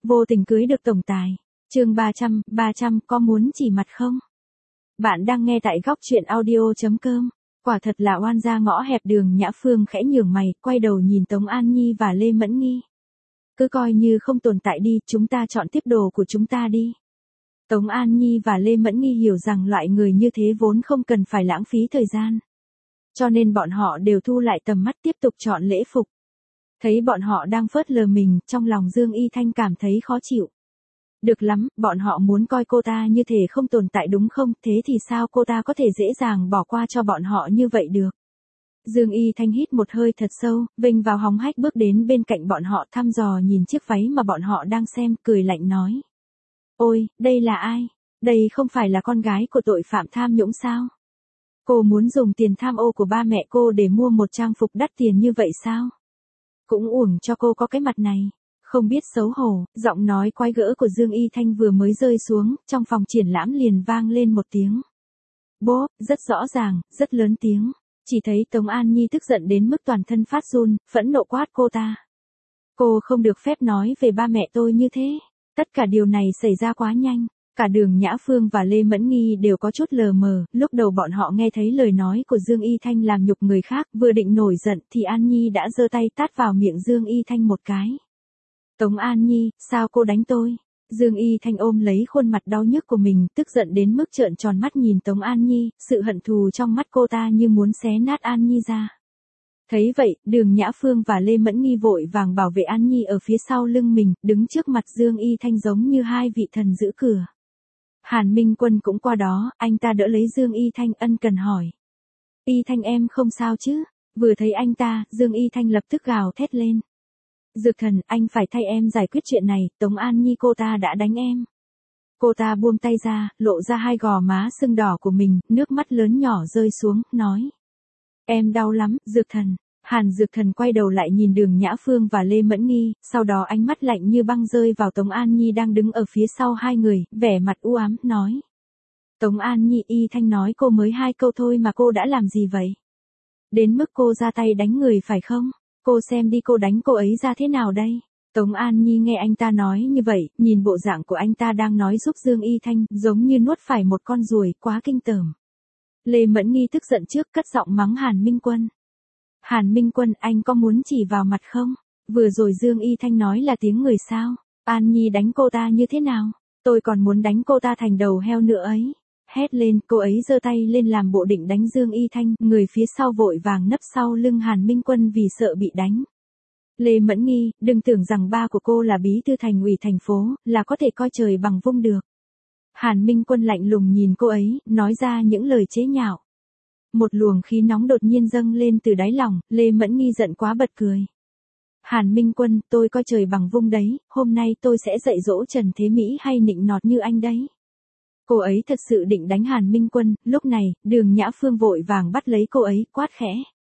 Vô tình cưới được tổng tài. Chương 300 có muốn chỉ mặt không? Bạn đang nghe tại góc truyện audio.com. Quả thật là oan gia ngõ hẹp. Đường Nhã Phương khẽ nhướng mày, quay đầu nhìn Tống An Nhi và Lê Mẫn Nghi. Cứ coi như không tồn tại đi, chúng ta chọn tiếp đồ của chúng ta đi. Tống An Nhi và Lê Mẫn Nghi hiểu rằng loại người như thế vốn không cần phải lãng phí thời gian. Cho nên bọn họ đều thu lại tầm mắt tiếp tục chọn lễ phục. Thấy bọn họ đang phớt lờ mình, trong lòng Dương Y Thanh cảm thấy khó chịu. Được lắm, bọn họ muốn coi cô ta như thể không tồn tại đúng không? Thế thì sao cô ta có thể dễ dàng bỏ qua cho bọn họ như vậy được? Dương Y Thanh hít một hơi thật sâu, vênh vào hóng hách bước đến bên cạnh bọn họ, thăm dò nhìn chiếc váy mà bọn họ đang xem, cười lạnh nói. Ôi, đây là ai? Đây không phải là con gái của tội phạm tham nhũng sao? Cô muốn dùng tiền tham ô của ba mẹ cô để mua một trang phục đắt tiền như vậy sao? Cũng uổng cho cô có cái mặt này. Không biết xấu hổ, giọng nói quái gở của Dương Y Thanh vừa mới rơi xuống, trong phòng triển lãm liền vang lên một tiếng. Bốp, rất rõ ràng, rất lớn tiếng. Chỉ thấy Tống An Nhi tức giận đến mức toàn thân phát run, phẫn nộ quát cô ta. Cô không được phép nói về ba mẹ tôi như thế. Tất cả điều này xảy ra quá nhanh. Cả Đường Nhã Phương và Lê Mẫn Nghi đều có chút lờ mờ, lúc đầu bọn họ nghe thấy lời nói của Dương Y Thanh làm nhục người khác, vừa định nổi giận thì An Nhi đã giơ tay tát vào miệng Dương Y Thanh một cái. Tống An Nhi, sao cô đánh tôi? Dương Y Thanh ôm lấy khuôn mặt đau nhức của mình, tức giận đến mức trợn tròn mắt nhìn Tống An Nhi, sự hận thù trong mắt cô ta như muốn xé nát An Nhi ra. Thấy vậy, Đường Nhã Phương và Lê Mẫn Nghi vội vàng bảo vệ An Nhi ở phía sau lưng mình, đứng trước mặt Dương Y Thanh giống như hai vị thần giữ cửa. Hàn Minh Quân cũng qua đó, anh ta đỡ lấy Dương Y Thanh ân cần hỏi. Y Thanh em không sao chứ? Vừa thấy anh ta, Dương Y Thanh lập tức gào thét lên. Dược thần, anh phải thay em giải quyết chuyện này, Tống An Nhi cô ta đã đánh em. Cô ta buông tay ra, lộ ra hai gò má sưng đỏ của mình, nước mắt lớn nhỏ rơi xuống, nói. Em đau lắm, Dược thần. Hàn Dược thần quay đầu lại nhìn Đường Nhã Phương và Lê Mẫn Nghi, sau đó ánh mắt lạnh như băng rơi vào Tống An Nhi đang đứng ở phía sau hai người, vẻ mặt u ám, nói. Tống An Nhi, Y Thanh nói cô mới 2 câu thôi mà cô đã làm gì vậy? Đến mức cô ra tay đánh người phải không? Cô xem đi, cô đánh cô ấy ra thế nào đây? Tống An Nhi nghe anh ta nói như vậy, nhìn bộ dạng của anh ta đang nói giúp Dương Y Thanh, giống như nuốt phải một con ruồi, quá kinh tởm. Lê Mẫn Nghi tức giận trước, cất giọng mắng Hàn Minh Quân. Hàn Minh Quân, anh có muốn chỉ vào mặt không? Vừa rồi Dương Y Thanh nói là tiếng người sao? An Nhi đánh cô ta như thế nào? Tôi còn muốn đánh cô ta thành đầu heo nữa ấy. Hét lên, cô ấy giơ tay lên làm bộ định đánh Dương Y Thanh, người phía sau vội vàng nấp sau lưng Hàn Minh Quân vì sợ bị đánh. Lê Mẫn Nghi, đừng tưởng rằng ba của cô là bí thư thành ủy thành phố, là có thể coi trời bằng vung được. Hàn Minh Quân lạnh lùng nhìn cô ấy, nói ra những lời chế nhạo. Một luồng khí nóng đột nhiên dâng lên từ đáy lòng, Lê Mẫn Nghi giận quá bật cười. Hàn Minh Quân, tôi coi trời bằng vung đấy, hôm nay tôi sẽ dạy dỗ Trần Thế Mỹ hay nịnh nọt như anh đấy. Cô ấy thật sự định đánh Hàn Minh Quân, lúc này, Đường Nhã Phương vội vàng bắt lấy cô ấy, quát khẽ.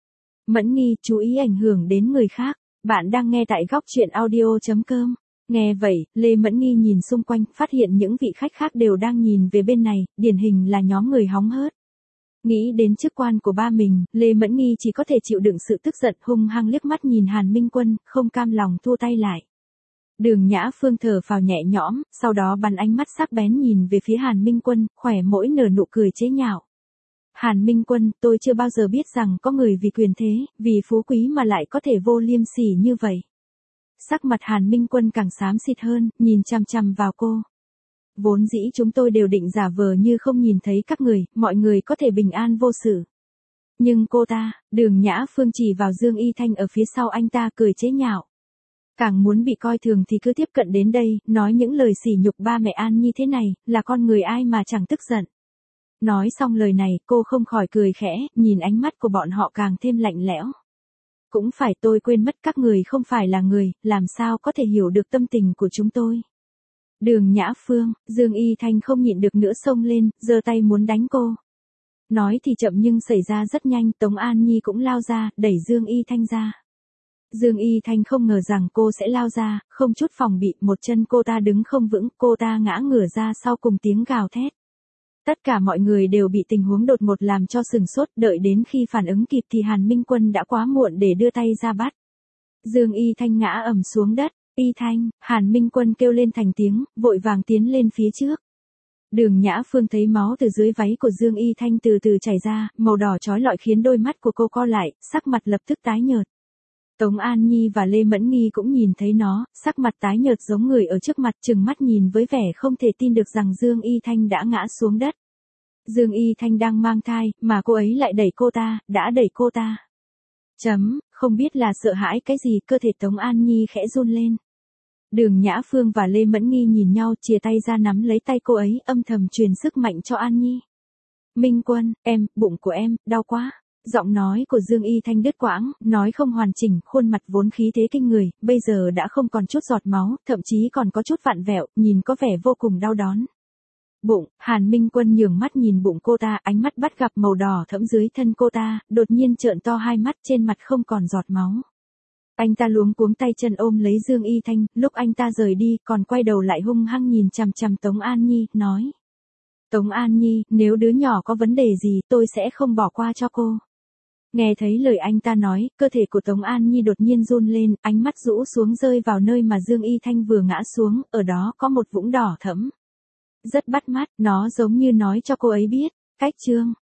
Mẫn Nghi, chú ý ảnh hưởng đến người khác, bạn đang nghe tại góc truyện audio.com. Nghe vậy, Lê Mẫn Nghi nhìn xung quanh, phát hiện những vị khách khác đều đang nhìn về bên này, điển hình là nhóm người hóng hớt. Nghĩ đến chức quan của ba mình, Lê Mẫn Nghi chỉ có thể chịu đựng sự tức giận, hung hăng liếc mắt nhìn Hàn Minh Quân, không cam lòng thua tay lại. Đường Nhã Phương thở phào nhẹ nhõm, sau đó bắn ánh mắt sắc bén nhìn về phía Hàn Minh Quân, khỏe môi nở nụ cười chế nhạo. Hàn Minh Quân, tôi chưa bao giờ biết rằng có người vì quyền thế, vì phú quý mà lại có thể vô liêm sỉ như vậy. Sắc mặt Hàn Minh Quân càng xám xịt hơn, nhìn chằm chằm vào cô. Vốn dĩ chúng tôi đều định giả vờ như không nhìn thấy các người, mọi người có thể bình an vô sự. Nhưng cô ta, Đường Nhã Phương chỉ vào Dương Y Thanh ở phía sau anh ta, cười chế nhạo. Càng muốn bị coi thường thì cứ tiếp cận đến đây, nói những lời sỉ nhục ba mẹ An Nhi thế này, là con người ai mà chẳng tức giận. Nói xong lời này, cô không khỏi cười khẽ, nhìn ánh mắt của bọn họ càng thêm lạnh lẽo. Cũng phải, tôi quên mất các người không phải là người, làm sao có thể hiểu được tâm tình của chúng tôi. Đường Nhã Phương, Dương Y Thanh không nhịn được nữa xông lên, giơ tay muốn đánh cô. Nói thì chậm nhưng xảy ra rất nhanh, Tống An Nhi cũng lao ra, đẩy Dương Y Thanh ra. Dương Y Thanh không ngờ rằng cô sẽ lao ra, không chút phòng bị, một chân cô ta đứng không vững, cô ta ngã ngửa ra sau cùng tiếng gào thét. Tất cả mọi người đều bị tình huống đột ngột làm cho sửng sốt, đợi đến khi phản ứng kịp thì Hàn Minh Quân đã quá muộn để đưa tay ra bắt. Dương Y Thanh ngã ầm xuống đất, Y Thanh, Hàn Minh Quân kêu lên thành tiếng, vội vàng tiến lên phía trước. Đường Nhã Phương thấy máu từ dưới váy của Dương Y Thanh từ từ chảy ra, màu đỏ chói lọi khiến đôi mắt của cô co lại, sắc mặt lập tức tái nhợt. Tống An Nhi và Lê Mẫn Nghi cũng nhìn thấy nó, sắc mặt tái nhợt giống người ở trước mặt, trừng mắt nhìn với vẻ không thể tin được rằng Dương Y Thanh đã ngã xuống đất. Dương Y Thanh đang mang thai, mà cô ấy lại đẩy cô ta, đã đẩy cô ta. Không biết là sợ hãi cái gì, cơ thể Tống An Nhi khẽ run lên. Đường Nhã Phương và Lê Mẫn Nghi nhìn nhau, chìa tay ra nắm lấy tay cô ấy, âm thầm truyền sức mạnh cho An Nhi. Minh Quân, bụng của em, đau quá. Giọng nói của Dương Y Thanh đứt quãng, nói không hoàn chỉnh, khuôn mặt vốn khí thế kinh người, bây giờ đã không còn chút giọt máu, thậm chí còn có chút vặn vẹo, nhìn có vẻ vô cùng đau đớn. Bụng, Hàn Minh Quân nhường mắt nhìn bụng cô ta, ánh mắt bắt gặp màu đỏ thẫm dưới thân cô ta, đột nhiên trợn to hai mắt, trên mặt không còn giọt máu. Anh ta luống cuống tay chân ôm lấy Dương Y Thanh, lúc anh ta rời đi, còn quay đầu lại hung hăng nhìn chằm chằm Tống An Nhi, nói. Tống An Nhi, nếu đứa nhỏ có vấn đề gì, tôi sẽ không bỏ qua cho cô. Nghe thấy lời anh ta nói, cơ thể của Tống An Nhi đột nhiên run lên, ánh mắt rũ xuống rơi vào nơi mà Dương Y Thanh vừa ngã xuống, ở đó có một vũng đỏ thẫm. Rất bắt mắt, nó giống như nói cho cô ấy biết, cách chương.